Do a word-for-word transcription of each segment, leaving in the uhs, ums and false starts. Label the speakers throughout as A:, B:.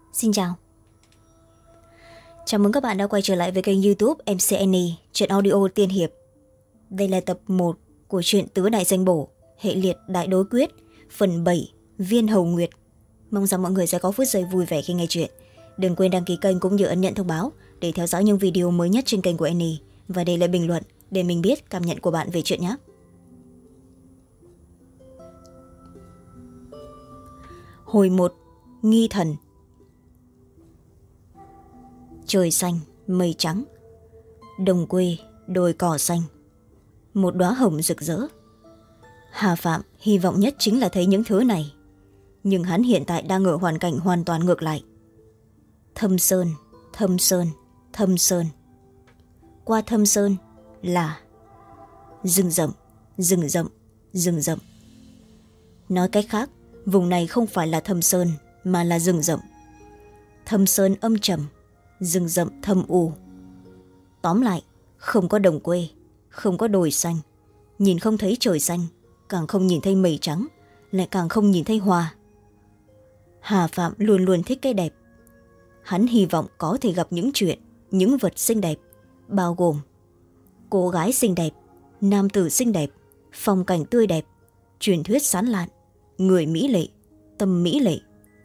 A: Xin chào. Chào mừng các bạn đã quay trở lại với kênh YouTube em xê en e, truyện audio tiên hiệp. Đây là tập một của truyện Tứ Đại Danh Bổ, hệ liệt Đại Đối Quyết, phần bảy, Viên Hầu Nguyệt. Mong rằng mọi người sẽ có phút giây vui vẻ khi nghe chuyện. Đừng quên đăng ký kênh cũng như ấn nhận thông báo để theo dõi những video mới nhất trên kênh của Annie và để lại bình luận để mình biết cảm nhận của bạn về chuyện nhé. Hồi một, Nghi Thần. Trời xanh, mây trắng, đồng quê, đồi cỏ xanh, một đóa hồng rực rỡ. Hà Phạm hy vọng nhất chính là thấy những thứ này, nhưng hắn hiện tại đang ở hoàn cảnh hoàn toàn ngược lại. Thâm sơn, thâm sơn, thâm sơn. Qua thâm sơn là rừng rậm, rừng rậm, rừng rậm. Nói cách khác, vùng này không phải là thâm sơn mà là rừng rậm. Thâm sơn âm trầm, rừng rậm thâm u. Tóm lại, không có đồng quê, không có đồi xanh, nhìn không thấy trời xanh, càng không nhìn thấy mây trắng, lại càng không nhìn thấy hoa. Hà Phạm luôn luôn thích cái đẹp. Hắn hy vọng có thể gặp những chuyện, những vật xinh đẹp, bao gồm cô gái xinh đẹp, nam tử xinh đẹp, phong cảnh tươi đẹp, truyền thuyết sán lạn, người mỹ lệ, tâm mỹ lệ.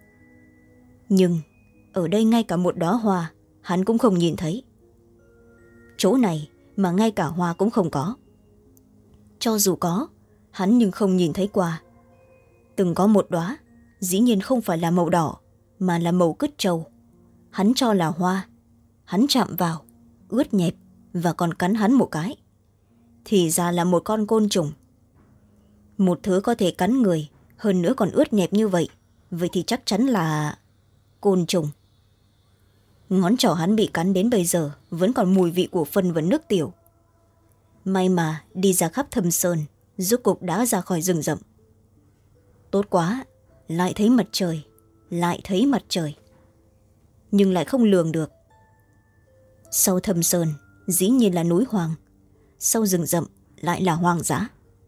A: Nhưng ở đây ngay cả một đóa hoa hắn cũng không nhìn thấy. Chỗ này mà ngay cả hoa cũng không có. Cho dù có, hắn nhưng không nhìn thấy qua. Từng có một đóa, dĩ nhiên không phải là màu đỏ mà là màu cứt trâu. Hắn cho là hoa. Hắn chạm vào, ướt nhẹp và còn cắn hắn một cái. Thì ra là một con côn trùng. Một thứ có thể cắn người, hơn nữa còn ướt nhẹp như vậy, vậy thì chắc chắn là côn trùng. Ngón trỏ hắn bị cắn đến bây giờ vẫn còn mùi vị của phân và nước tiểu. May mà đi ra khắp thâm sơn, rốt cục đã ra khỏi rừng rậm. Tốt quá, lại thấy mặt trời, lại thấy mặt trời. Nhưng lại không lường được. Sau thâm sơn dĩ nhiên là núi hoang, sau rừng rậm lại là hoang dã.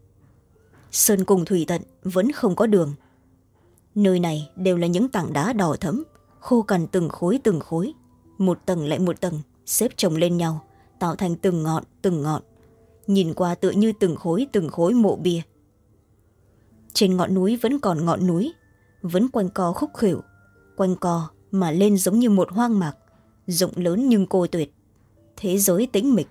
A: Sơn cùng thủy tận vẫn không có đường. Nơi này đều là những tảng đá đỏ thẫm, khô cằn từng khối từng khối, một tầng lại một tầng xếp chồng lên nhau, tạo thành từng ngọn từng ngọn, nhìn qua tựa như từng khối từng khối mộ bia. Trên ngọn núi vẫn còn ngọn núi, vẫn quanh co khúc khuỷu, quanh co mà lên giống như một hoang mạc, rộng lớn nhưng cô tuyệt, thế giới tĩnh mịch.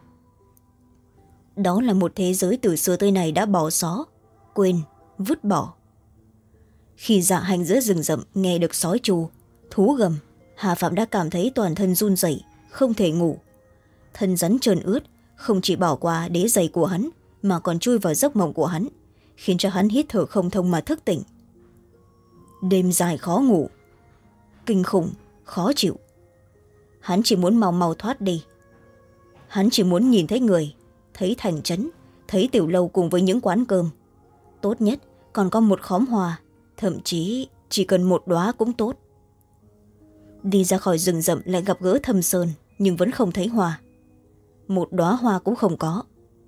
A: Đó là một thế giới từ xưa tới nay đã bỏ xó, quên, vứt bỏ. Khi dạ hành giữa rừng rậm nghe được sói trù, thú gầm, Hà Phạm đã cảm thấy toàn thân run rẩy, không thể ngủ. Thân rắn trơn ướt không chỉ bỏ qua đế giày của hắn mà còn chui vào giấc mộng của hắn, khiến cho hắn hít thở không thông mà thức tỉnh. Đêm dài khó ngủ, kinh khủng, khó chịu. Hắn chỉ muốn mau mau thoát đi. Hắn chỉ muốn nhìn thấy người, thấy thành trấn, thấy tiểu lâu cùng với những quán cơm. Tốt nhất còn có một khóm hoa, thậm chí chỉ cần một đóa cũng tốt. Đi ra khỏi rừng rậm lại gặp gỡ thâm sơn, nhưng vẫn không thấy hoa. Một đóa hoa cũng không có.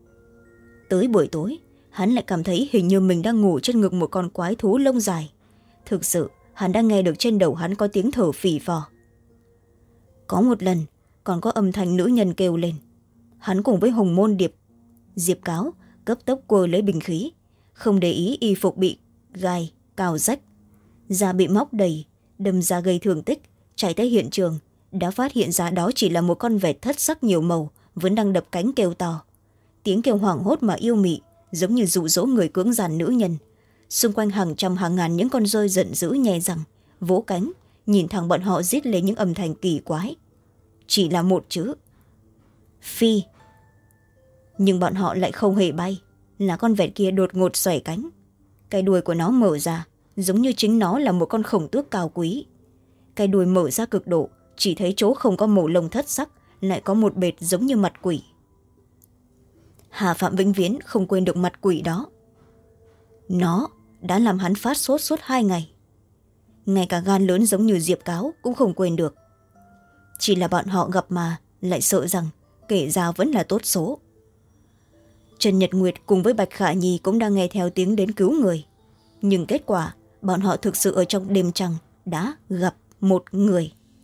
A: Tới buổi tối, hắn lại cảm thấy hình như mình đang ngủ trên ngực một con quái thú lông dài. Thực sự, hắn đã nghe được trên đầu hắn có tiếng thở phì phò. Có một lần, còn có âm thanh nữ nhân kêu lên. Hắn cùng với Hồng Môn Điệp, Diệp Cáo cấp tốc quơ lấy bình khí, không để ý y phục bị gai, cào rách, da bị móc đầy, đâm ra gây thương tích. Chạy tới hiện trường, đã phát hiện ra đó chỉ là một con vẹt thất sắc nhiều màu, vẫn đang đập cánh kêu to. Tiếng kêu hoảng hốt mà yêu mị, giống như dụ dỗ người cưỡng gian nữ nhân. Xung quanh hàng trăm hàng ngàn những con rơi giận dữ nhè răng, vỗ cánh, nhìn thẳng bọn họ rít lên những âm thanh kỳ quái. Chỉ là một chữ: phi. Nhưng bọn họ lại không hề bay, là con vẹt kia đột ngột xoay cánh. Cái đuôi của nó mở ra, giống như chính nó là một con khổng tước cao quý. Cái đuôi mở ra cực độ, chỉ thấy chỗ không có màu lông thất sắc, lại có một bệt giống như mặt quỷ. Hà Phạm vĩnh viễn không quên được mặt quỷ đó. Nó đã làm hắn phát sốt suốt hai ngày. Ngay cả gan lớn giống như Diệp Cáo cũng không quên được. Chỉ là bọn họ gặp mà lại sợ rằng kể ra vẫn là tốt số. Trần Nhật Nguyệt cùng với Bạch Khả Nhi cũng đang nghe theo tiếng đến cứu người. Nhưng kết quả bọn họ thực sự ở trong đêm trăng đã gặp một người.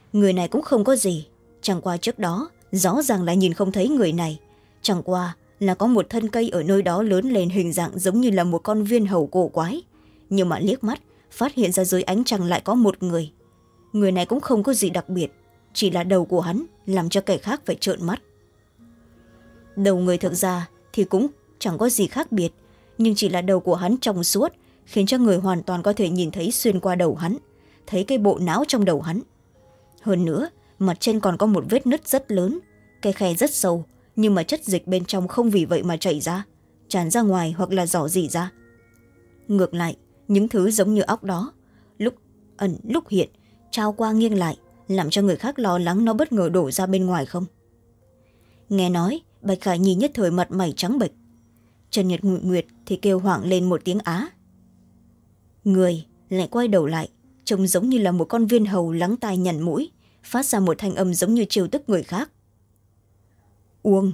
A: người này cũng không có gì, chẳng qua trước đó rõ ràng là nhìn không thấy người này, chẳng qua là có một thân cây ở nơi đó lớn lên hình dạng giống như là một con viên hầu cổ quái, nhưng mà liếc mắt phát hiện ra dưới ánh trăng lại có một người. Người này cũng không có gì đặc biệt, chỉ là đầu của hắn làm cho kẻ khác phải trợn mắt. Đầu người thực ra thì cũng chẳng có gì khác biệt, nhưng chỉ là đầu của hắn trong suốt, khiến cho người hoàn toàn có thể nhìn thấy xuyên qua đầu hắn, thấy cái bộ não trong đầu hắn. Hơn nữa, mặt trên còn có một vết nứt rất lớn, cái khe rất sâu, nhưng mà chất dịch bên trong không vì vậy mà chảy ra, tràn ra ngoài hoặc là rỏ rỉ ra. Ngược lại, những thứ giống như óc đó, lúc ẩn lúc hiện, trao qua nghiêng lại, làm cho người khác lo lắng nó bất ngờ đổ ra bên ngoài không. Nghe nói, Bạch Khả Nhi nhất thời mặt mày trắng bệch. Trần Nhật Nguyệt thì kêu hoảng lên một tiếng á. Người lại quay đầu lại, trông giống như là một con viên hầu lắng tai nhằn mũi, phát ra một thanh âm giống như trêu tức người khác. Uông.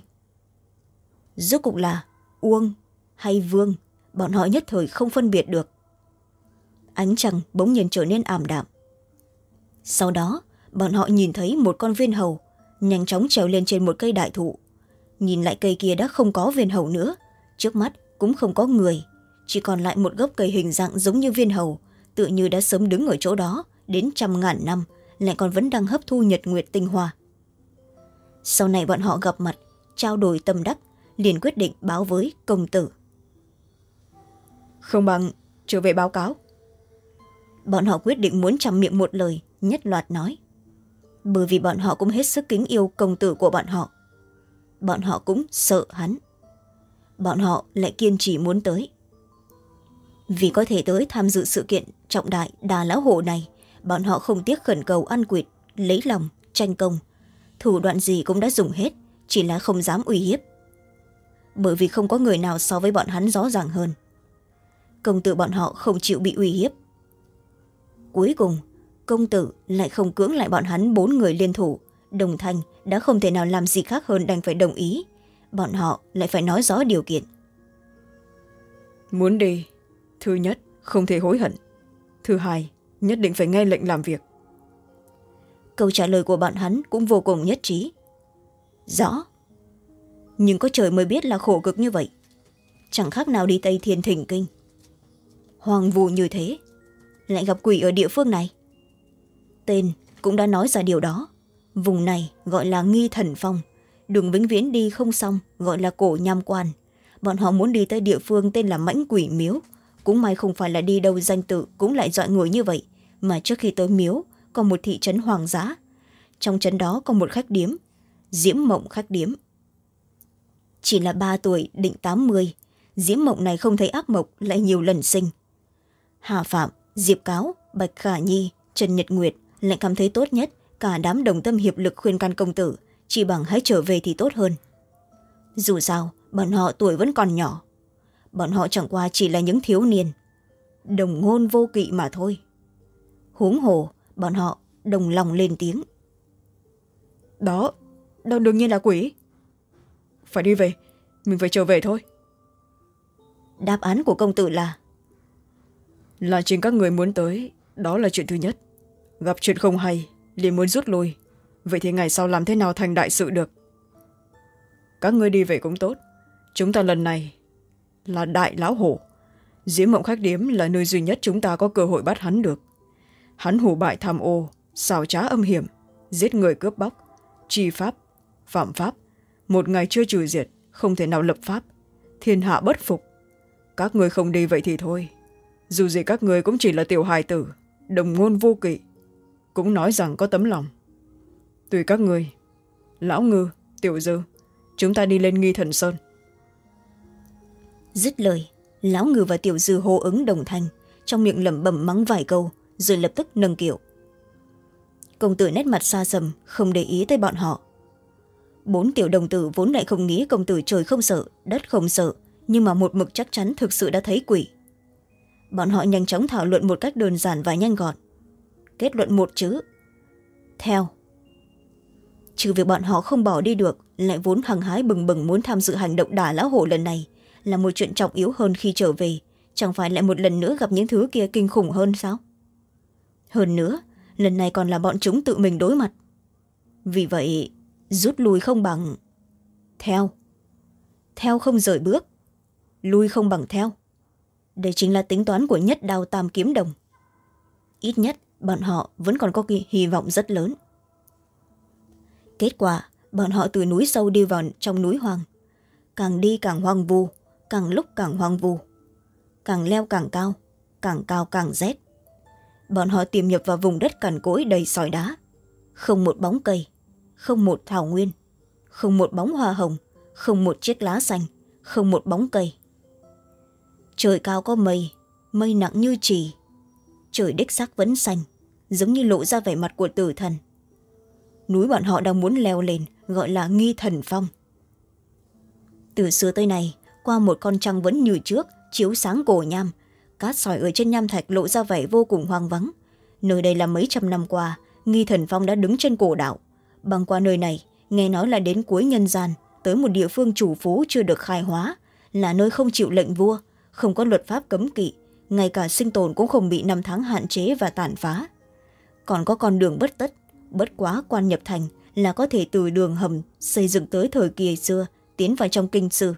A: Rốt cục là Uông hay Vương, bọn họ nhất thời không phân biệt được. Ánh trăng bỗng nhiên trở nên ảm đạm. Sau đó, bọn họ nhìn thấy một con viên hầu nhanh chóng trèo lên trên một cây đại thụ. Nhìn lại cây kia đã không có viên hầu nữa, trước mắt cũng không có người, chỉ còn lại một gốc cây hình dạng giống như viên hầu, tựa như đã sớm đứng ở chỗ đó đến trăm ngàn năm, lại còn vẫn đang hấp thu nhật nguyệt tinh hoa. Sau này bọn họ gặp mặt, trao đổi tâm đắc, liền quyết định báo với công tử. Không bằng trở về báo cáo. Bọn họ quyết định muốn chăm miệng một lời, nhất loạt nói. Bởi vì bọn họ cũng hết sức kính yêu công tử của bọn họ. Bọn họ cũng sợ hắn. Bọn họ lại kiên trì muốn tới. Vì có thể tới tham dự sự kiện trọng đại Đà Lão Hổ này, bọn họ không tiếc khẩn cầu ăn quỵt, lấy lòng, tranh công. Thủ đoạn gì cũng đã dùng hết, chỉ là không dám uy hiếp. Bởi vì không có người nào so với bọn hắn rõ ràng hơn. Công tử bọn họ không chịu bị uy hiếp. Cuối cùng, công tử lại không cưỡng lại bọn hắn bốn người liên thủ. Đồng Thanh đã không thể nào làm gì khác hơn đành phải đồng ý. Bọn họ lại phải nói rõ điều kiện. Muốn đi, thứ nhất, không thể hối hận. Thứ hai, nhất định phải nghe lệnh làm việc. Câu trả lời của bọn hắn cũng vô cùng nhất trí. Rõ. Nhưng có trời mới biết là khổ cực như vậy. Chẳng khác nào đi Tây Thiên Thỉnh Kinh. Hoang vu như thế, lại gặp quỷ ở địa phương này. Tên cũng đã nói ra điều đó. Vùng này gọi là Nghi Thần Phong, đường vĩnh viễn đi không xong gọi là Cổ Nham Quan. Bọn họ muốn đi tới địa phương tên là Mãnh Quỷ Miếu. Cũng may không phải là đi đâu danh tự cũng lại dọa người như vậy, mà trước khi tới miếu có một thị trấn hoang dã. Trong trấn đó có một khách điếm, Diễm Mộng khách điếm. Chỉ là ba tuổi định tám mươi, Diễm Mộng này không thấy ác mộng lại nhiều lần sinh. Hà Phạm, Diệp Cáo, Bạch Khả Nhi, Trần Nhật Nguyệt lại cảm thấy tốt nhất, cả đám đồng tâm hiệp lực khuyên can công tử, chỉ bằng hãy trở về thì tốt hơn. Dù sao, bọn họ tuổi vẫn còn nhỏ. Bọn họ chẳng qua chỉ là những thiếu niên, đồng ngôn vô kỵ mà thôi. Huống hồ, bọn họ đồng lòng lên tiếng. Đó, đó đương nhiên là quỷ. Phải đi về, mình phải trở về thôi. Đáp án của công tử là Là chính các người muốn tới, đó là chuyện thứ nhất. Gặp chuyện không hay, liền muốn rút lui. Vậy thì ngày sau làm thế nào thành đại sự được? Các người đi về cũng tốt. Chúng ta lần này là Đại Lão Hổ. Diễm Mộng khách điếm là nơi duy nhất chúng ta có cơ hội bắt hắn được. Hắn hủ bại tham ô, xảo trá âm hiểm, giết người cướp bóc, tri pháp, phạm pháp. Một ngày chưa trừ diệt, không thể nào lập pháp. Thiên hạ bất phục. Các người không đi vậy thì thôi. Dù gì các người cũng chỉ là tiểu hài tử, đồng ngôn vô kỵ, cũng nói rằng có tấm lòng. Tùy các người, Lão Ngư, Tiểu Dư, chúng ta đi lên Nghi Thần Sơn. Dứt lời, Lão Ngư và Tiểu Dư hô ứng đồng thanh, trong miệng lẩm bẩm mắng vài câu, rồi lập tức nâng kiệu. Công tử nét mặt xa sầm, không để ý tới bọn họ. Bốn tiểu đồng tử vốn lại không nghĩ công tử trời không sợ, đất không sợ, nhưng mà một mực chắc chắn thực sự đã thấy quỷ. Bọn họ nhanh chóng thảo luận một cách đơn giản và nhanh gọn. Kết luận một chữ: theo. Trừ việc bọn họ không bỏ đi được, lại vốn hăng hái bừng bừng muốn tham dự hành động Đả Lão Hổ lần này, là một chuyện trọng yếu hơn khi trở về, chẳng phải lại một lần nữa gặp những thứ kia kinh khủng hơn sao? Hơn nữa, lần này còn là bọn chúng tự mình đối mặt. Vì vậy rút lui không bằng theo, theo không rời bước, lui không bằng theo. Đây chính là tính toán của nhất đao tam kiếm đồng. Ít nhất bọn họ vẫn còn có kỳ hy vọng rất lớn. Kết quả bọn họ từ núi sâu đi vào trong núi hoang, càng đi càng hoang vu, càng lúc càng hoang vu, càng leo càng cao, càng cao càng rét. Bọn họ tiềm nhập vào vùng đất cằn cỗi đầy sỏi đá, không một bóng cây, không một thảo nguyên, không một bóng hoa hồng, không một chiếc lá xanh, không một bóng cây. Trời cao có mây, mây nặng như chì, trời đích xác vẫn xanh, giống như lộ ra vẻ mặt của tử thần. Núi bọn họ đang muốn leo lên gọi là Nghi Thần Phong. Từ xưa tới nay, qua một con trăng vẫn như trước chiếu sáng cổ nham, cát sỏi ở trên nham thạch lộ ra vẻ vô cùng hoang vắng. Nơi đây là mấy trăm năm qua Nghi Thần Phong đã đứng trên cổ đảo. Băng qua nơi này, nghe nói là đến cuối nhân gian, tới một địa phương chủ phú chưa được khai hóa, là nơi không chịu lệnh vua, không có luật pháp cấm kỵ, ngay cả sinh tồn cũng không bị năm tháng hạn chế và tàn phá. Còn có con đường bất tất, bất quá quan nhập thành là có thể từ đường hầm xây dựng tới thời kỳ xưa tiến vào trong kinh sư.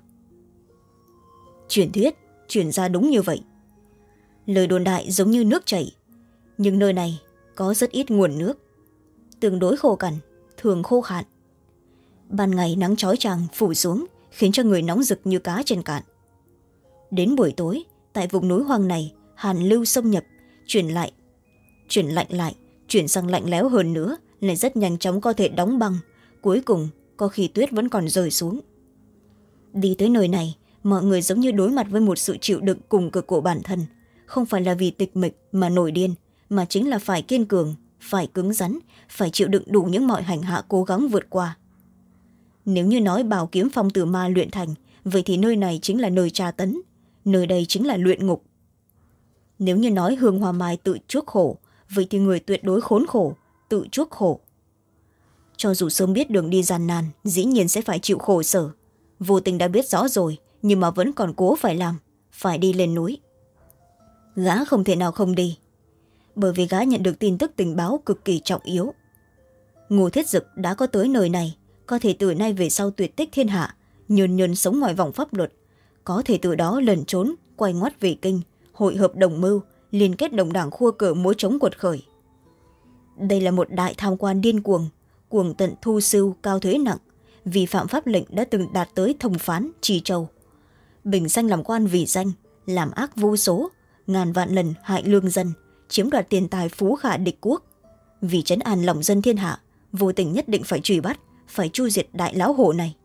A: Truyền thuyết truyền ra đúng như vậy. Lời đồn đại giống như nước chảy, nhưng nơi này có rất ít nguồn nước, tương đối khô cằn, thường khô hạn. Ban ngày nắng chói chang phủ xuống khiến cho người nóng rực như cá trên cạn. Đến buổi tối, tại vùng núi hoang này, hàn lưu xâm nhập, chuyển lại chuyển lạnh lại, chuyển sang lạnh lẽo hơn nữa, lại rất nhanh chóng có thể đóng băng, cuối cùng có khi tuyết vẫn còn rơi xuống. Đi tới nơi này, mọi người giống như đối mặt với một sự chịu đựng cùng cực của bản thân, không phải là vì tịch mịch mà nổi điên, mà chính là phải kiên cường, phải cứng rắn, phải chịu đựng đủ những mọi hành hạ cố gắng vượt qua. Nếu như nói Bảo Kiếm Phong từ ma luyện thành, vậy thì nơi này chính là nơi tra tấn, nơi đây chính là luyện ngục. Nếu như nói Hương Hoa Mai tự chuốc khổ, vậy thì người tuyệt đối khốn khổ, tự chuốc khổ. Cho dù sớm biết đường đi gian nan, dĩ nhiên sẽ phải chịu khổ sở. Vô tình đã biết rõ rồi, nhưng mà vẫn còn cố phải làm, phải đi lên núi. Gã không thể nào không đi, bởi vì gã nhận được tin tức tình báo cực kỳ trọng yếu. Ngô Thiết Dực đã có tới nơi này, có thể từ nay về sau tuyệt tích thiên hạ, nhơn nhơn sống ngoài vòng pháp luật, có thể từ đó lẩn trốn, quay ngoắt về kinh, hội hợp đồng mưu, liên kết đồng đảng khua cờ mối chống quật khởi. Đây là một đại tham quan điên cuồng, cuồng tận thu sưu cao thuế nặng, vi phạm pháp lệnh đã từng đạt tới thông phán trì châu. Bình danh làm quan vì danh, làm ác vô số, ngàn vạn lần hại lương dân, chiếm đoạt tiền tài phú khả địch quốc. Vì trấn an lòng dân thiên hạ, vô tình nhất định phải truy bắt, phải chu diệt đại lão hổ này.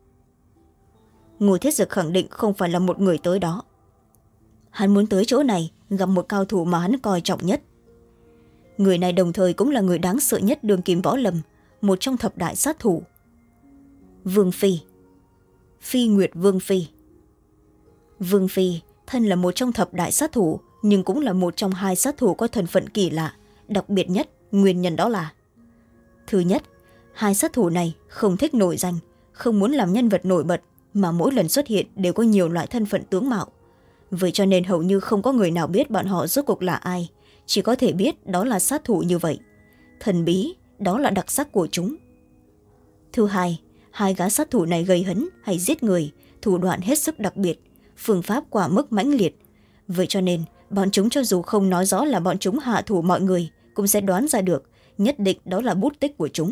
A: Ngô Thiết Dực khẳng định không phải là một người tới đó. Hắn muốn tới chỗ này gặp một cao thủ mà hắn coi trọng nhất. Người này đồng thời cũng là người đáng sợ nhất đương kim võ lâm, một trong thập đại sát thủ. Vương Phi, Phi Nguyệt Vương Phi. Vương Phi thân là một trong thập đại sát thủ, nhưng cũng là một trong hai sát thủ có thân phận kỳ lạ, đặc biệt nhất. Nguyên nhân đó là: thứ nhất, hai sát thủ này không thích nổi danh, không muốn làm nhân vật nổi bật, mà mỗi lần xuất hiện đều có nhiều loại thân phận tướng mạo. Vậy cho nên hầu như không có người nào biết bọn họ rốt cuộc là ai, chỉ có thể biết đó là sát thủ như vậy. Thần bí, đó là đặc sắc của chúng. Thứ hai, hai gã sát thủ này gây hấn hay giết người, thủ đoạn hết sức đặc biệt, phương pháp quả mức mãnh liệt. Vậy cho nên bọn chúng cho dù không nói rõ là bọn chúng hạ thủ mọi người, cũng sẽ đoán ra được, nhất định đó là bút tích của chúng.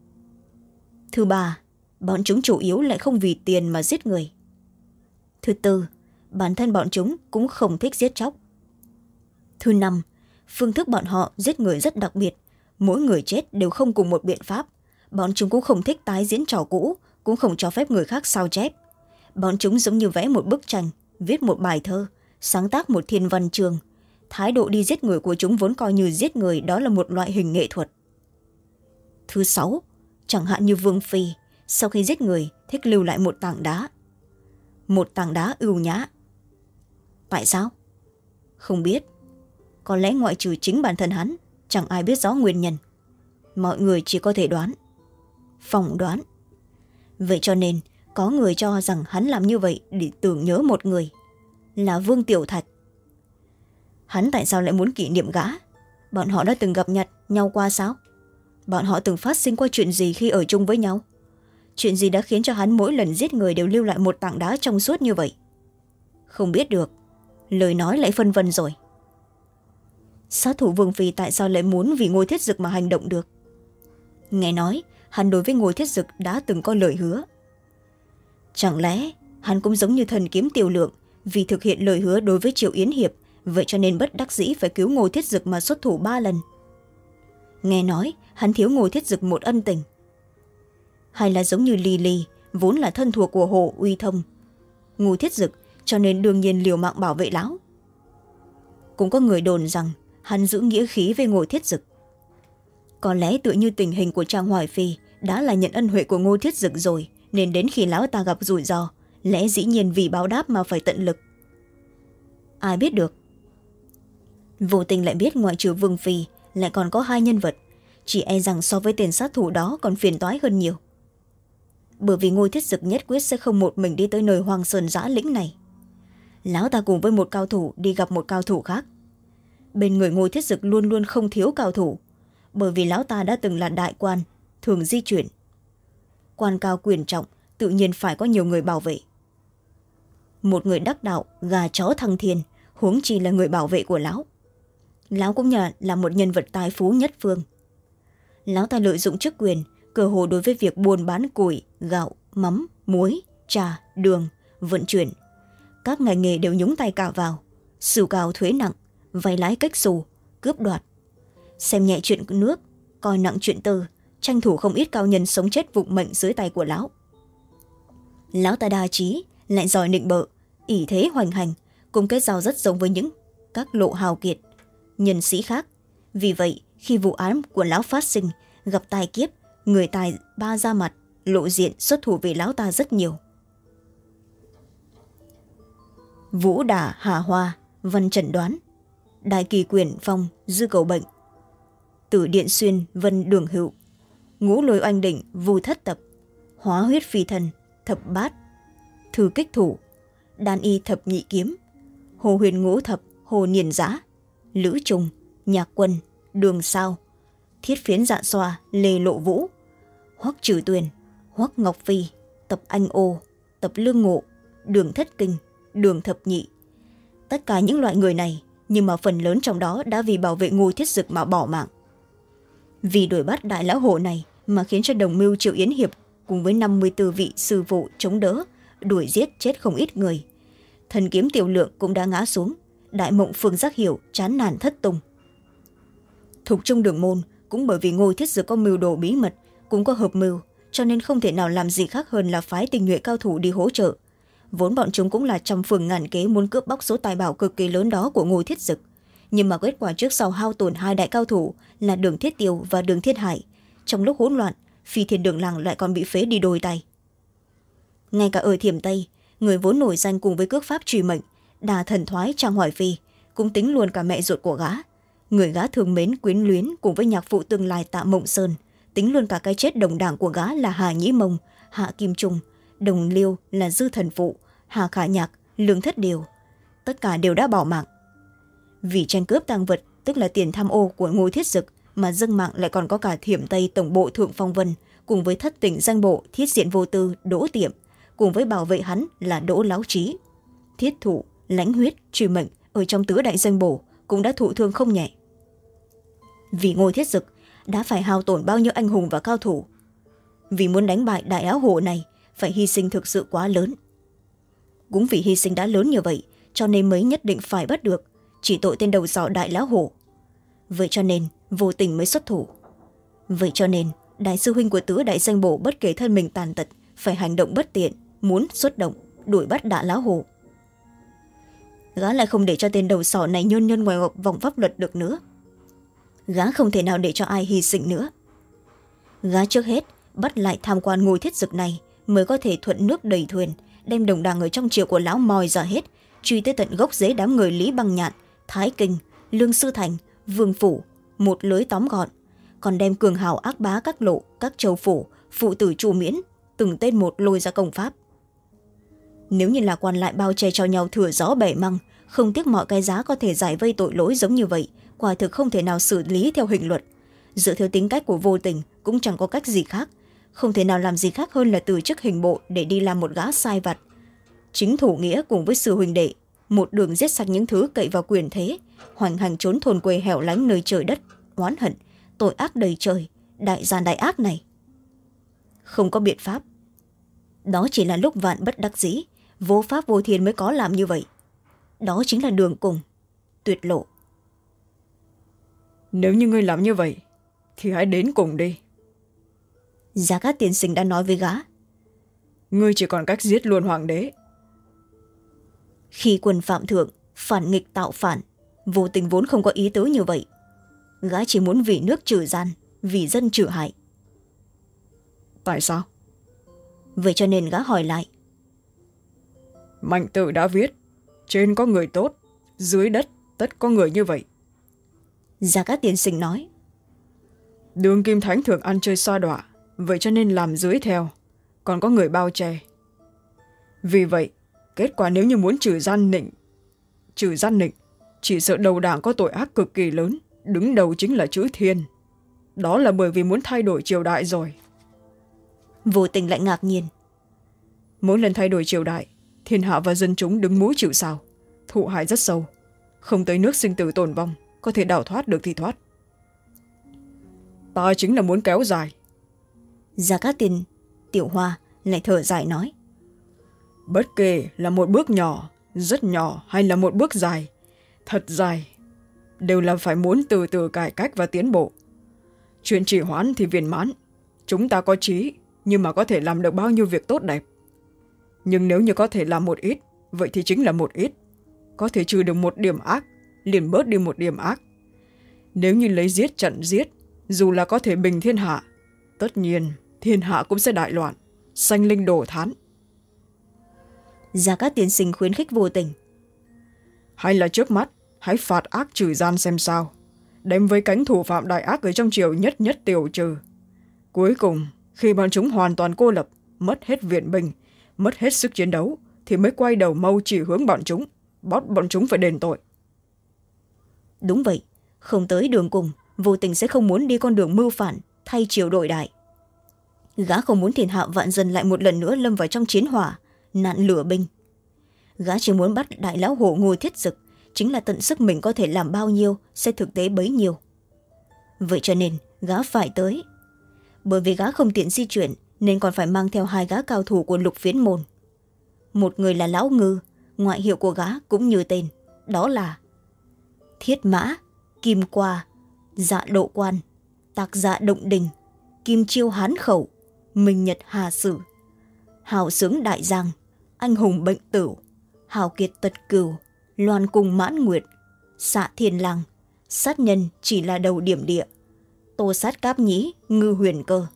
A: Thứ ba, bọn chúng chủ yếu lại không vì tiền mà giết người. Thứ tư, bản thân bọn chúng cũng không thích giết chóc. Thứ năm, phương thức bọn họ giết người rất đặc biệt, mỗi người chết đều không cùng một biện pháp. Bọn chúng cũng không thích tái diễn trò cũ, cũng không cho phép người khác sao chép. Bọn chúng giống như vẽ một bức tranh, viết một bài thơ, sáng tác một thiên văn chương. Thái độ đi giết người của chúng vốn coi như giết người đó là một loại hình nghệ thuật. Thứ sáu, chẳng hạn như Vương Phi, sau khi giết người thích lưu lại một tảng đá. Một tảng đá ưu nhã. Tại sao? Không biết. Có lẽ ngoại trừ chính bản thân hắn, chẳng ai biết rõ nguyên nhân. Mọi người chỉ có thể đoán, phỏng đoán. Vậy cho nên có người cho rằng hắn làm như vậy để tưởng nhớ một người, là Vương Tiểu Thạch. Hắn tại sao lại muốn kỷ niệm gã? Bọn họ đã từng gặp nhặt nhau qua sao? Bọn họ từng phát sinh qua chuyện gì khi ở chung với nhau? Chuyện gì đã khiến cho hắn mỗi lần giết người đều lưu lại một tảng đá trong suốt như vậy? Không biết được, lời nói lại phân vân rồi. Sát thủ Vương Phi tại sao lại muốn vì Ngô Thiết Dực mà hành động được? Nghe nói hắn đối với Ngô Thiết Dực đã từng có lời hứa. Chẳng lẽ hắn cũng giống như thần kiếm Tiêu Lượng, vì thực hiện lời hứa đối với Triệu Yến Hiệp, vậy cho nên bất đắc dĩ phải cứu Ngô Thiết Dực mà xuất thủ ba lần? Nghe nói hắn thiếu Ngô Thiết Dực một ân tình. Hay là giống như Ly Ly, vốn là thân thuộc của Hồ Uy Thông, Ngô Thiết Dực, cho nên đương nhiên liều mạng bảo vệ lão. Cũng có người đồn rằng hắn giữ nghĩa khí với Ngô Thiết Dực. Có lẽ tựa như tình hình của Trang Hoài Phi đã là nhận ân huệ của Ngô Thiết Dực rồi, nên đến khi lão ta gặp rủi ro, lẽ dĩ nhiên vì báo đáp mà phải tận lực. Ai biết được. Vô tình lại biết ngoại trừ Vương Phi lại còn có hai nhân vật, chỉ e rằng so với tên sát thủ đó còn phiền toái hơn nhiều. Bởi vì Ngô Thiết Dực nhất quyết sẽ không một mình đi tới nơi hoang sơn dã lĩnh này. Lão ta cùng với một cao thủ đi gặp một cao thủ khác. Bên người Ngô Thiết Dực luôn luôn không thiếu cao thủ, bởi vì lão ta đã từng là đại quan, thường di chuyển. Quan cao quyền trọng, tự nhiên phải có nhiều người bảo vệ. Một người đắc đạo, gà chó thăng thiên, huống chi là người bảo vệ của lão. Lão cũng là, là một nhân vật tài phú nhất phương. Lão ta lợi dụng chức quyền, cơ hồ đối với việc buôn bán củi, gạo, mắm, muối, trà, đường, vận chuyển. Các ngành nghề đều nhúng tay cả vào, sưu cao thuế nặng, vay lãi cách xù, cướp đoạt. Xem nhẹ chuyện nước, coi nặng chuyện tư, tranh thủ không ít cao nhân sống chết vụng mệnh dưới tay của lão. Lão ta đa trí, lại giỏi nịnh bợ, ỷ thế hoành hành, cùng kết giao rất giống với những các lộ hào kiệt, nhân sĩ khác. Vì vậy, khi vụ án của lão phát sinh, gặp tai kiếp, người tài ba ra mặt, lộ diện xuất thủ vì lão ta rất nhiều. Vũ đả hà hoa, văn trần đoán, đại kỳ quyền phong, dư cầu bệnh, tử điện xuyên, vân đường hữu, ngũ lôi oanh đỉnh, vu thất tập, hóa huyết phi thần, thập bát, thư kích thủ, đan y thập nhị kiếm, hồ huyền ngũ thập, hồ niền giã, lữ trùng, nhạc quân, đường sao, thiết phiến dạ xoa, lê lộ vũ, hoắc trừ tuyền, hoắc ngọc phi, tập anh ô, tập lương ngộ, đường thất kinh, đường thập nhị. Tất cả những loại người này, nhưng mà phần lớn trong đó đã vì bảo vệ Ngô Thiết Dực mà bỏ mạng. Vì đuổi bắt đại lão hổ này mà khiến cho đồng mưu Triệu Yến Hiệp cùng với năm mươi tư vị sư phụ chống đỡ, đuổi giết chết không ít người. Thần kiếm Tiểu Lượng cũng đã ngã xuống, đại mộng Phương Giác Hiểu chán nản thất tung. Thục Trung Đường Môn cũng bởi vì Ngô Thiết Dực có mưu đồ bí mật, cũng có hợp mưu, cho nên không thể nào làm gì khác hơn là phái tinh nhuệ cao thủ đi hỗ trợ. Vốn bọn chúng cũng là trăm phương ngàn kế muốn cướp bóc số tài bảo cực kỳ lớn đó của Ngô Thiết Dực, nhưng mà kết quả trước sau hao tổn hai đại cao thủ là Đường Thiết Tiêu và Đường Thiết Hải. Trong lúc hỗn loạn, Phi Thiên Đường Làng lại còn bị phế đi đôi tay. Ngay cả ở Thiểm Tây, người vốn nổi danh cùng với cước pháp truy mệnh, đà thần thoái Trang Hoài Phi cũng tính luôn cả mẹ ruột của gã, người gã thường mến quyến luyến cùng với nhạc phụ tương lai Tạ Mộng Sơn, tính luôn cả cái chết đồng đảng của gã là Hà Nhĩ Mông, Hạ Kim Trung, đồng liêu là Dư Thần Phụ, Hà Khả Nhạc, Lương Thất Điều, tất cả đều đã bỏ mạng. Vì tranh cướp tang vật, tức là tiền tham ô của Ngô Thiết Dực, mà dâng mạng lại còn có cả Thiểm Tây tổng bộ Thượng Phong Vân cùng với thất tỉnh danh bộ Thiết Diện Vô Tư Đỗ Tiệm, cùng với bảo vệ hắn là Đỗ Láo Trí. Thiết thủ, lãnh huyết, truy mệnh ở trong tứ đại danh bổ cũng đã thụ thương không nhẹ. Vì Ngô Thiết Dực đã phải hao tổn bao nhiêu anh hùng và cao thủ. Vì muốn đánh bại đại áo hổ này phải hy sinh thực sự quá lớn. Cũng vì hy sinh đã lớn như vậy cho nên mới nhất định phải bắt được, chỉ tội tên đầu sỏ đại lão hổ. Vậy cho nên vô tình mới xuất thủ. Vậy cho nên đại sư huynh của tứ đại danh bổ bất kể thân mình tàn tật phải hành động bất tiện, muốn xuất động đuổi bắt đại lão hổ. Gã lại không để cho tên đầu sỏ này nhơn nhơn ngoài vòng pháp luật được nữa. Gã không thể nào để cho ai hy sinh nữa. Gã trước hết bắt lại tham quan Ngô Thiết Dực này mới có thể thuận nước đầy thuyền, đem đồng đảng ở trong triều của lão moi ra hết, truy tới tận gốc rễ đám người Lý Băng Nhạn, Thái Kinh, Lương Sư Thành, Vương Phủ, một lưới tóm gọn, còn đem cường hào ác bá các lộ, các châu phủ, phụ tử Chu Miễn, từng tên một lôi ra công pháp. Nếu như là quan lại bao che cho nhau thừa gió bẻ măng, không tiếc mọi cái giá có thể giải vây tội lỗi giống như vậy, quả thực không thể nào xử lý theo hình luật. dựa theo tính cách của Vô Tình cũng chẳng có cách gì khác, không thể nào làm gì khác hơn là từ chức hình bộ để đi làm một gã sai vặt. Chính thủ nghĩa cùng với sư huynh đệ một đường giết sạch những thứ cậy vào quyền thế, hoành hành trốn thôn quê hẻo lánh nơi trời đất oán hận, tội ác đầy trời, đại gian đại ác này. Không có biện pháp, đó chỉ là lúc vạn bất đắc dĩ, vô pháp vô thiên mới có làm như vậy. Đó chính là đường cùng, tuyệt lộ.
B: Nếu như ngươi làm như vậy thì hãy đến cùng đi.
A: Gia Cát tiên sinh đã nói với gã.
B: Ngươi chỉ còn cách giết luôn hoàng đế.
A: Khi quân phạm thượng phản nghịch tạo phản, Vô Tình vốn không có ý tứ như vậy. Gã chỉ muốn vì nước trừ gian, vì dân trừ hại.
B: Tại sao?
A: Vậy cho nên gã hỏi lại.
B: Mạnh Tử đã viết, trên có người tốt, dưới đất tất có người như vậy.
A: Gia Cát tiên sinh nói.
B: Đường Kim Thánh thường ăn chơi xa đọa, vậy cho nên làm dưới theo, còn có người bao che. Vì vậy, kết quả nếu như muốn trừ gian nịnh, trừ gian nịnh, chỉ sợ đầu đảng có tội ác cực kỳ lớn, đứng đầu chính là chữ Thiên. Đó là bởi vì muốn thay đổi triều đại rồi.
A: Vô Tình lại ngạc nhiên.
B: Mỗi lần thay đổi triều đại, thiên hạ và dân chúng đứng mũi chịu sào, thụ hại rất sâu, không tới nước sinh tử tồn vong, có thể đào thoát được thì thoát. Ta chính là muốn kéo dài.
A: Gia Cát Tiên Tiểu Hoa lại thở dài nói.
B: Bất kể là một bước nhỏ, rất nhỏ hay là một bước dài, thật dài, đều là phải muốn từ từ cải cách và tiến bộ. Chuyện trì hoãn thì viên mãn. Chúng ta có trí, nhưng mà có thể làm được bao nhiêu việc tốt đẹp. Nhưng nếu như có thể làm một ít, vậy thì chính là một ít. Có thể trừ được một điểm ác, liền bớt đi một điểm ác. Nếu như lấy giết chặn giết, dù là có thể bình thiên hạ, tất nhiên thiên hạ cũng sẽ đại loạn, sanh linh đổ thán.
A: Gia Cát tiên sinh khuyến khích Vô Tình.
B: Hay là trước mắt, hãy phạt ác trừ gian xem sao. Đem với cánh thủ phạm đại ác ở trong triều nhất nhất tiêu trừ. Cuối cùng, khi bọn chúng hoàn toàn cô lập, mất hết viện binh, mất hết sức chiến đấu, thì mới quay đầu mâu chỉ hướng bọn chúng, bắt bọn chúng phải đền tội.
A: Đúng vậy, không tới đường cùng, Vô Tình sẽ không muốn đi con đường mưu phản, thay triều đổi đại. Gã không muốn thiên hạ vạn dân lại một lần nữa lâm vào trong chiến hỏa, nạn lửa binh. Gã chỉ muốn bắt đại lão hổ Ngô Thiết Dực, chính là tận sức mình có thể làm bao nhiêu sẽ thực tế bấy nhiêu. Vậy cho nên gã phải tới. Bởi vì gã không tiện di chuyển nên còn phải mang theo hai gã cao thủ của Lục Phiến môn. Một người là Lão Ngư, ngoại hiệu của gã cũng như tên, đó là Thiết Mã, Kim Qua, Dạ Độ Quan, Tạc Dạ Động Đình, Kim Chiêu Hán Khẩu, Minh Nhật Hà Sử, Hào Sướng Đại Giang, Anh Hùng Bệnh Tửu, Hào Kiệt Tật Cửu, Loan Cung Mãn Nguyệt, Xạ Thiên Lang, Sát Nhân Chỉ Là Đầu Điểm Địa, Tô Sát Cáp Nhí, Ngư Huyền Cơ.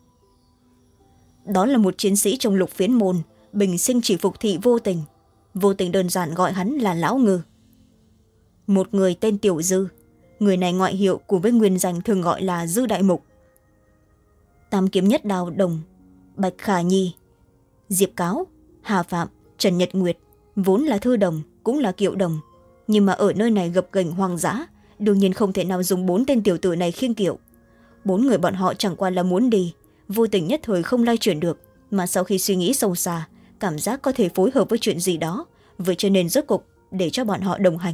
A: Đó là một chiến sĩ trong Lục Phiến môn, bình sinh chỉ phục thị Vô Tình. Vô Tình đơn giản gọi hắn là Lão Ngư. Một người tên Tiểu Dư, người này ngoại hiệu cùng với nguyên danh thường gọi là Dư Đại Mục. Tam Kiếm Nhất Đao Đồng, Bạch Khả Nhi, Diệp Cáo, Hà Phạm, Trần Nhật Nguyệt vốn là thư đồng, cũng là kiệu đồng, nhưng mà ở nơi này gập ghềnh hoang dã, đương nhiên không thể nào dùng bốn tên tiểu tử này khiêng kiệu. Bốn người bọn họ chẳng qua là muốn đi, Vô Tình nhất thời không lay chuyển được, mà sau khi suy nghĩ sâu xa, cảm giác có thể phối hợp với chuyện gì đó, vậy cho nên rốt cục để cho bọn họ đồng hành.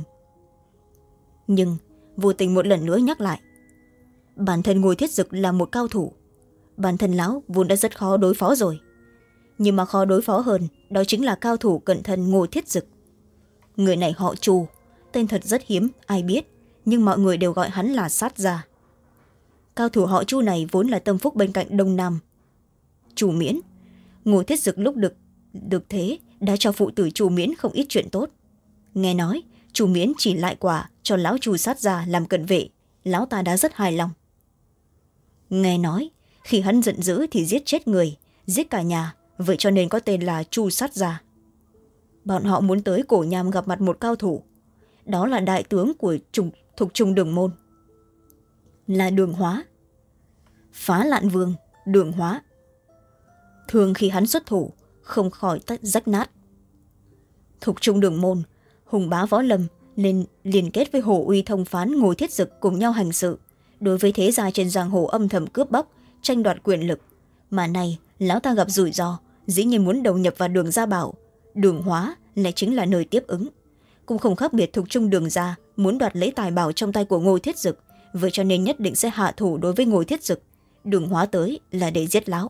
A: Nhưng Vô Tình một lần nữa nhắc lại, bản thân Ngô Thiết Dực là một cao thủ, bản thân lão vốn đã rất khó đối phó rồi, nhưng mà khó đối phó hơn đó chính là cao thủ cận thân Ngô Thiết Dực. Người này họ Chu, tên thật rất hiếm ai biết, nhưng mọi người đều gọi hắn là Sát Gia. Cao thủ họ Chu này vốn là tâm phúc bên cạnh Đông Nam Chu Miễn. Ngô Thiết Dực lúc được được thế đã cho phụ tử Chu Miễn không ít chuyện tốt. Nghe nói Chu Miễn chỉ lại quả cho lão Chu Sát Gia làm cận vệ, lão ta đã rất hài lòng. Nghe nói khi hắn giận dữ thì giết chết người, giết cả nhà, vậy cho nên có tên là Chu Sát Gia. Bọn họ muốn tới Cổ Nham gặp mặt một cao thủ, đó là đại tướng của trùng, thuộc Trung Đường môn, là Đường Hóa, Phá Lạn Vương Đường Hóa. Thường khi hắn xuất thủ không khỏi tách rách nát. Thuộc Trung Đường môn, Hùng Bá Võ Lâm nên liên kết với Hổ Uy Thông Phán Ngô Thiết Dực cùng nhau hành sự, đối với thế gia trên giang hồ âm thầm cướp bóc tranh đoạt quyền lực, mà nay lão ta gặp rủi ro, dĩ nhiên muốn đầu nhập vào Đường Gia Bảo. Đường Hóa lại chính là nơi tiếp ứng, cũng không khác biệt Thục Trung Đường Gia muốn đoạt lấy tài bảo trong tay của Ngô Thiết Dực, vậy cho nên nhất định sẽ hạ thủ đối với Ngô Thiết Dực. Đường Hóa tới là để giết lão.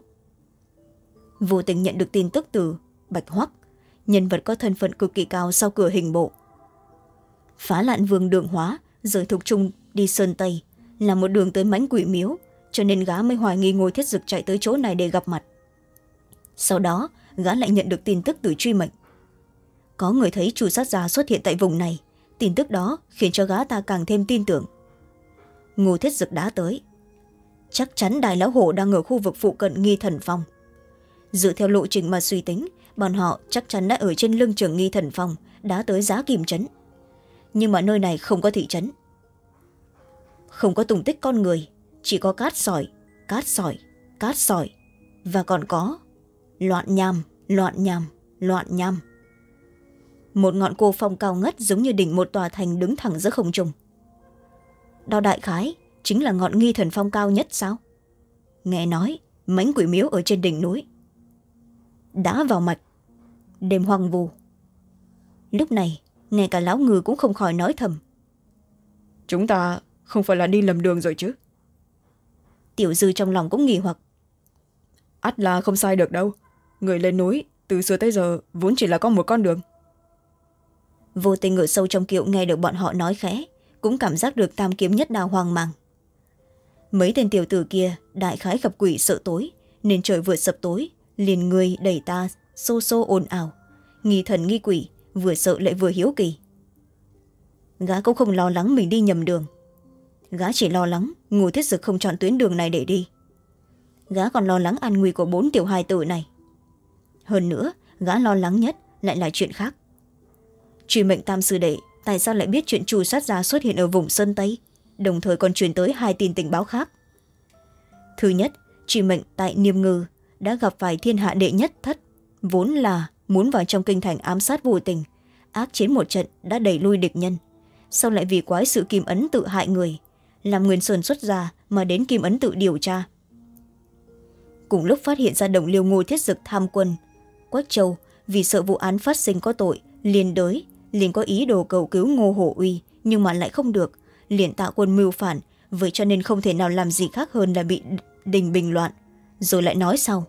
A: Vô tình nhận được tin tức từ Bạch Hoắc, nhân vật có thân phận cực kỳ cao sau cửa hình bộ. Phá Lạn Vương Đường Hóa rời Thục Trung đi Sơn Tây, là một đường tới Mãnh Quỷ Miếu, cho nên gã mới hoài nghi Ngô Thiết Dực chạy tới chỗ này để gặp mặt. Sau đó gã lại nhận được tin tức từ Truy Mệnh, có người thấy Chu Sát Gia xuất hiện tại vùng này. Tin tức đó khiến cho gã ta càng thêm tin tưởng. Ngô Thiết Dực đã tới, chắc chắn Đại Lão Hổ đang ở khu vực phụ cận Nghi Thần Phong. Dựa theo lộ trình mà suy tính, bọn họ chắc chắn đã ở trên lưng chừng Nghi Thần Phong, đã tới Giá Kim Trấn. Nhưng mà nơi này không có thị trấn, không có tung tích con người, chỉ có cát sỏi, cát sỏi, cát sỏi, và còn có loạn nham, loạn nham, loạn nham. Một ngọn cô phong cao ngất giống như đỉnh một tòa thành đứng thẳng giữa không trung. Đó đại khái chính là ngọn Nghi Thần Phong cao nhất sao? Nghe nói Mãnh Quỷ Miếu ở trên đỉnh núi. Đã vào mạch, đêm hoang vu. Lúc này ngay cả lão Ngư cũng không khỏi nói thầm,
B: chúng ta không phải là đi lầm đường rồi chứ?
A: Tiểu Dư trong lòng cũng nghi hoặc.
B: Ắt là không sai được đâu, người lên núi từ xưa tới giờ vốn chỉ là có một con đường.
A: Vô Tình ở sâu trong kiệu nghe được bọn họ nói khẽ, cũng cảm giác được Tam Kiếm Nhất Đao hoang mang. Mấy tên tiểu tử kia đại khái gặp quỷ sợ tối, nên trời vừa sập tối liền người đẩy ta xô xô ồn ào, nghi thần nghi quỷ, vừa sợ lại vừa hiếu kỳ. Gã cũng không lo lắng mình đi nhầm đường, gã chỉ lo lắng Ngô Thiết Dực không chọn tuyến đường này để đi. Gã còn lo lắng an nguy của bốn tiểu hài tử này. Hơn nữa gã lo lắng nhất lại là chuyện khác. Truy Mệnh Tam sư đệ tại sao lại biết chuyện Chu Sát Gia xuất hiện ở vùng Sơn Tây, đồng thời còn truyền tới hai tin tình báo khác. Thứ nhất, Truy Mệnh tại Niêm Ngư đã gặp phải thiên hạ đệ nhất Thất, vốn là muốn vào trong kinh thành ám sát Vô Tình, ác chiến một trận đã đẩy lui địch nhân, sau lại vì quái sự Kim Ấn tự hại người, làm Nguyên Sơn xuất ra mà đến Kim Ấn tự điều tra. Cùng lúc phát hiện ra đồng liêu Ngô Thiết Dực tham quân Quách Châu, vì sợ vụ án phát sinh có tội liền đới liền có ý đồ cầu cứu Ngô Hổ Uy, nhưng mà lại không được, liền tạo quân mưu phản, vậy cho nên không thể nào làm gì khác hơn là bị đình bình loạn. Rồi lại nói sau,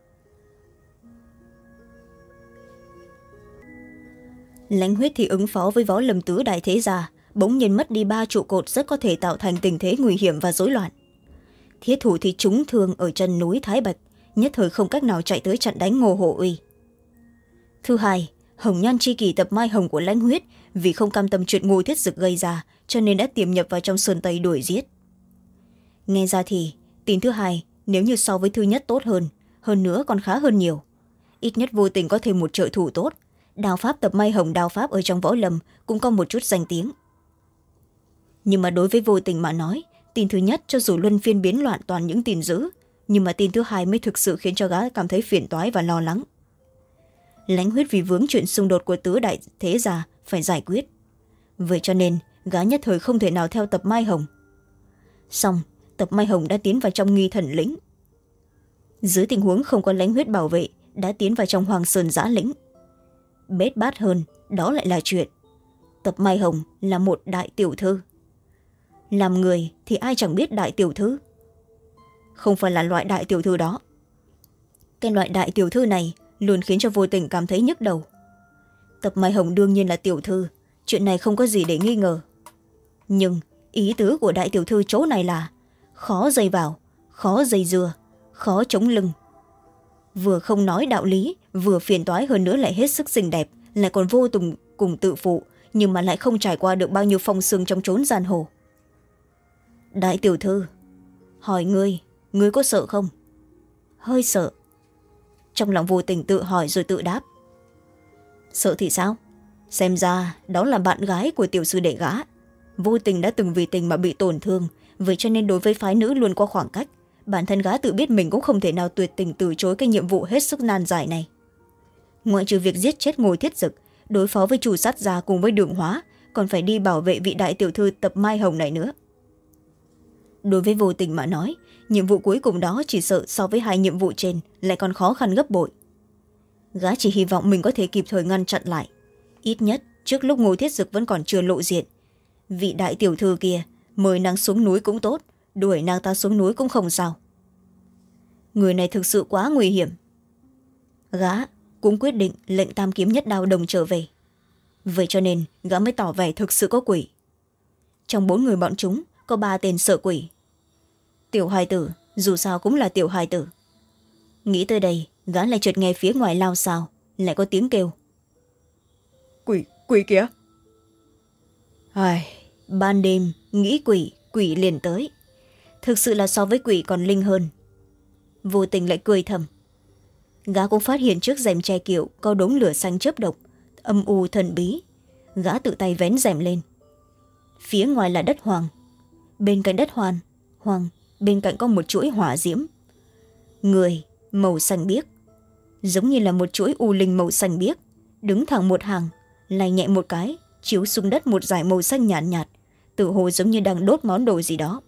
A: Lãnh Huyết thì ứng phó với Võ Lâm tứ đại thế gia, bỗng nhiên mất đi ba trụ cột rất có thể tạo thành tình thế nguy hiểm và rối loạn. Thiết thủ thì trúng thương ở chân núi Thái Bạch, nhất thời không cách nào chạy tới chặn đánh Ngô Hổ Uy. Thứ hai, Hồng Nhan Chi Kỷ tập Mai Hồng của Lãnh Huyết vì không cam tâm chuyện Ngô Thiết Dực gây ra, cho nên đã tiềm nhập vào trong Sơn Tây đuổi giết. Nghe ra thì tin thứ hai nếu như so với thứ nhất tốt hơn, hơn nữa còn khá hơn nhiều. Ít nhất Vô Tình có thêm một trợ thủ tốt, đao pháp tập Mai Hồng đao pháp ở trong võ lâm cũng có một chút danh tiếng. Nhưng mà đối với Vô Tình mà nói, tin thứ nhất cho dù luân phiên biến loạn toàn những tin dữ, nhưng mà tin thứ hai mới thực sự khiến cho gã cảm thấy phiền toái và lo lắng. Lãnh Huyết vì vướng chuyện xung đột của tứ đại thế gia phải giải quyết, vậy cho nên gã nhất thời không thể nào theo tập Mai Hồng. Xong tập Mai Hồng đã tiến vào trong Nghi Thần Lĩnh, dưới tình huống không có Lãnh Huyết bảo vệ đã tiến vào trong Hoàng Sơn Giã Lĩnh. Bết bát hơn đó lại là chuyện tập Mai Hồng là một đại tiểu thư. Làm người thì ai chẳng biết đại tiểu thư, không phải là loại đại tiểu thư đó. Cái loại đại tiểu thư này luôn khiến cho Vô Tình cảm thấy nhức đầu. Tập Mai Hồng đương nhiên là tiểu thư, chuyện này không có gì để nghi ngờ. Nhưng ý tứ của đại tiểu thư chỗ này là khó dây vào, khó dây dưa, khó chống lưng. Vừa không nói đạo lý, vừa phiền toái, hơn nữa lại hết sức xinh đẹp, lại còn vô cùng cùng tự phụ, nhưng mà lại không trải qua được bao nhiêu phong sương trong chốn giang hồ. Đại tiểu thư, hỏi ngươi, ngươi có sợ không? Hơi sợ. Trong lòng Vô Tình tự hỏi rồi tự đáp. Sợ thì sao? Xem ra đó là bạn gái của tiểu sư đệ gã. Vô Tình đã từng vì tình mà bị tổn thương, vậy cho nên đối với phái nữ luôn có khoảng cách. Bản thân gã tự biết mình cũng không thể nào tuyệt tình từ chối cái nhiệm vụ hết sức nan giải này. Ngoại trừ việc giết chết Ngô Thiết Dực, đối phó với Chu Sát Gia cùng với Đường Hóa, còn phải đi bảo vệ vị đại tiểu thư tập Mai Hồng này nữa. đối với Vô Tình mà nói, nhiệm vụ cuối cùng đó chỉ sợ so với hai nhiệm vụ trên lại còn khó khăn gấp bội. Gã chỉ hy vọng mình có thể kịp thời ngăn chặn lại, ít nhất trước lúc Ngô Thiết Dực vẫn còn chưa lộ diện. Vị đại tiểu thư kia mời nàng xuống núi cũng tốt, đuổi nàng ta xuống núi cũng không sao. Người này thực sự quá nguy hiểm. Gã cũng quyết định lệnh Tam Kiếm Nhất Đao đồng trở về. Vậy cho nên gã mới tỏ vẻ thực sự có quỷ. Trong bốn người bọn chúng có ba tên sợ quỷ. Tiểu hài tử dù sao cũng là tiểu hài tử. Nghĩ tới đây, gã lại chợt nghe phía ngoài lao xao lại có tiếng kêu.
B: Quỷ, quỷ kìa.
A: Ai, ban đêm nghĩ quỷ, quỷ liền tới. Thực sự là so với quỷ còn linh hơn. Vô Tình lại cười thầm. Gã cũng phát hiện trước rèm che kiệu có đống lửa xanh chớp độc, âm u thần bí. Gã tự tay vén rèm lên. Phía ngoài là đất hoàng. Bên cạnh đất hoàn hoàng bên cạnh có một chuỗi hỏa diễm. Người màu xanh biếc, giống như là một chuỗi u linh màu xanh biếc, đứng thẳng một hàng, lay nhẹ một cái chiếu xuống đất một dải màu xanh nhạt nhạt, tự hồ giống như đang đốt món đồ gì đó.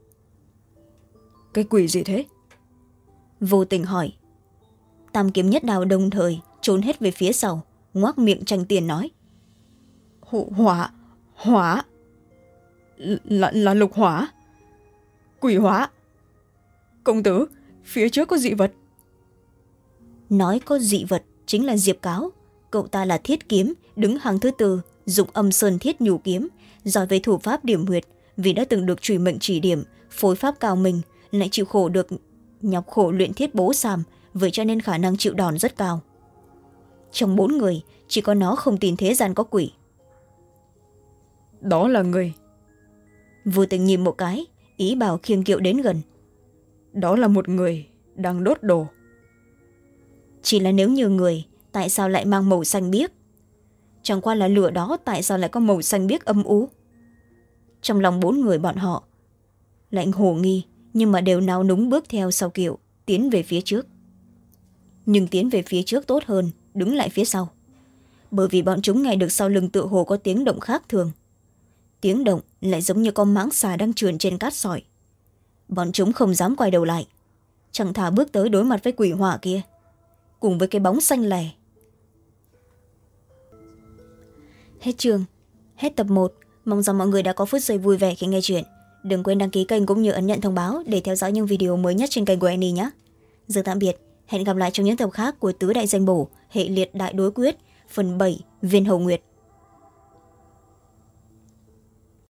B: Cái quỷ gì thế?
A: Vô Tình hỏi. Tam Kiếm Nhất Đao đồng thời trốn hết về phía sau, ngoác miệng tranh tiền nói.
B: Hỏa, hỏa, là, là lục hỏa, quỷ hỏa. Công tử, phía trước có dị vật.
A: Nói có dị vật chính là Diệp Cáo. Cậu ta là thiết kiếm, đứng hàng thứ tư, dụng âm sơn thiết nhủ kiếm, giỏi về thủ pháp điểm huyệt, vì đã từng được Trùy Mệnh chỉ điểm, phối pháp cao minh, lại chịu khổ được nhọc khổ luyện thiết bố sàm, vậy cho nên khả năng chịu đòn rất cao. Trong bốn người, chỉ có nó không tin thế gian có quỷ.
B: Đó là người.
A: Vô Tình nhìn một cái, ý bảo khiêng kiệu đến gần.
B: Đó là một người đang đốt đồ.
A: Chỉ là nếu như người, tại sao lại mang màu xanh biếc? Chẳng qua là lửa đó tại sao lại có màu xanh biếc âm u? Trong lòng bốn người bọn họ lạnh hồ nghi, nhưng mà đều nao núng bước theo sau kiệu, tiến về phía trước. Nhưng tiến về phía trước tốt hơn đứng lại phía sau, bởi vì bọn chúng nghe được sau lưng tựa hồ có tiếng động khác thường. Tiếng động lại giống như con mãng xà đang trườn trên cát sỏi. Bọn chúng không dám quay đầu lại, chẳng thà bước tới đối mặt với quỷ hỏa kia, cùng với cái bóng xanh lè. Hết chương, hết tập một. Mong rằng mọi người đã có phút giây vui vẻ khi nghe chuyện. Đừng quên đăng ký kênh cũng như ấn nhận thông báo để theo dõi những video mới nhất trên kênh của Annie nhé. Giờ tạm biệt, hẹn gặp lại trong những tập khác của Tứ Đại Danh Bổ, hệ liệt đại đối quyết, phần bảy, Viên Hầu Nguyệt.